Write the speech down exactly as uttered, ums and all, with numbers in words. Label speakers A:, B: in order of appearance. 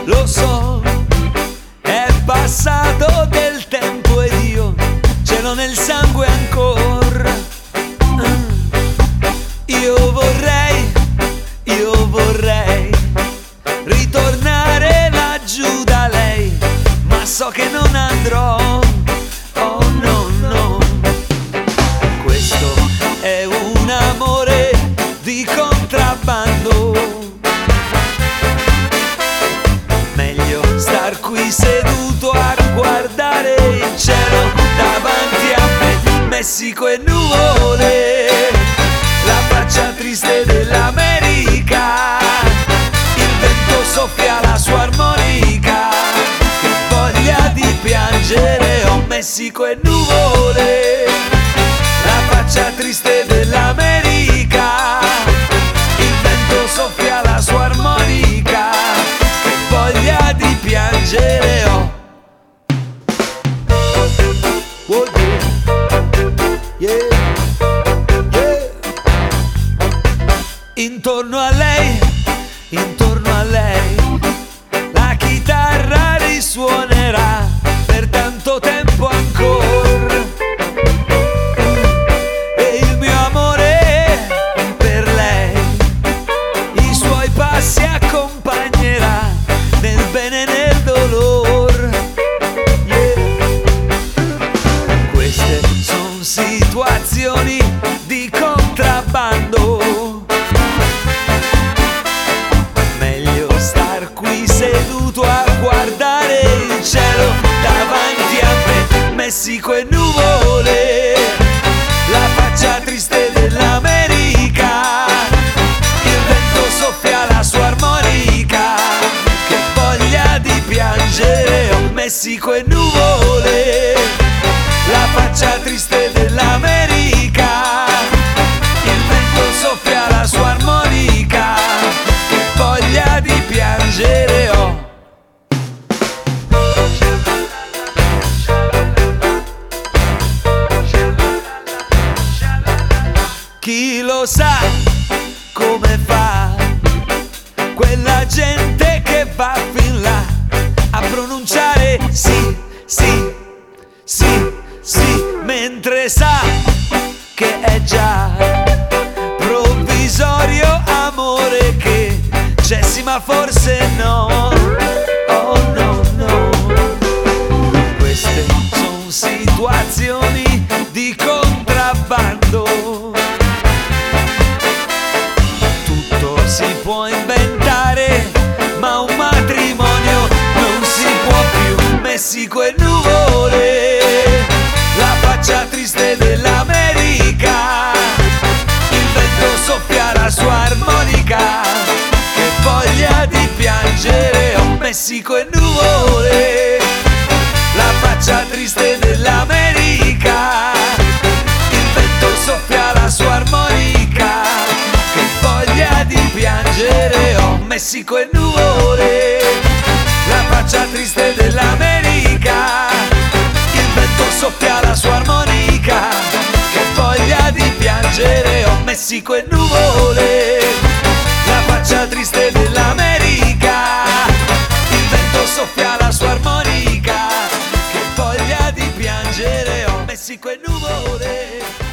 A: lo so, è passato del tempo ed io ce l'ho nel sangue ancora. Io vorrei, io vorrei ritornare laggiù da lei, ma so che non andrò. Oh no, no. Questo è un amore di contrabbando. Meglio star qui seduto a guardare il cielo davanti a me, Messico e nuvole, la faccia triste dell'America. Il vento soffia la sua armonica, che voglia di piangere. Oh, Messico e nuvole, la faccia triste dell'America. Il vento soffia la sua armonica, che voglia di piangere. Oh, oh yeah, yeah, yeah. Intorno a lei, intorno a lei, la chitarra risuonerà per tanto tempo ancora. E il mio amore per lei i suoi passi accompagnerà nel bene e nel dolore. Yeah. Queste son situazioni di contrabbando. Meglio star qui seduto a guardare il cielo davanti a me, Messico e nuvole, la faccia triste dell'America. Il vento soffia la sua armonica, che voglia di piangere. Oh, Messico e nuvole, la faccia triste dell'America. Il vento soffia la sua armonica, che voglia di piangere. Oh, chi lo sa come fa quella gente che va fin là a pronunciare sì, sì, sì, sì, mentre sa che è già provvisorio amore che c'è sì ma forse no. Oh no, no. Queste son situazioni di contrabbando. Tutto si può inventare, ma un matrimonio non si può più. Messico e nuvole, la faccia triste dell'America. Il vento soffia la sua armonica, che voglia di piangere. Oh, Messico e nuvole, la faccia triste dell'America. Il vento soffia la sua armonica, che voglia di piangere. Oh, Messico e nuvole, la faccia triste dell'America. Il vento soffia la sua armonica, che voglia di piangere. Oh, Messico e nuvole, la faccia triste dell'America. Il vento soffia la sua armonica, che voglia di piangere. Oh, Messico e nuvole.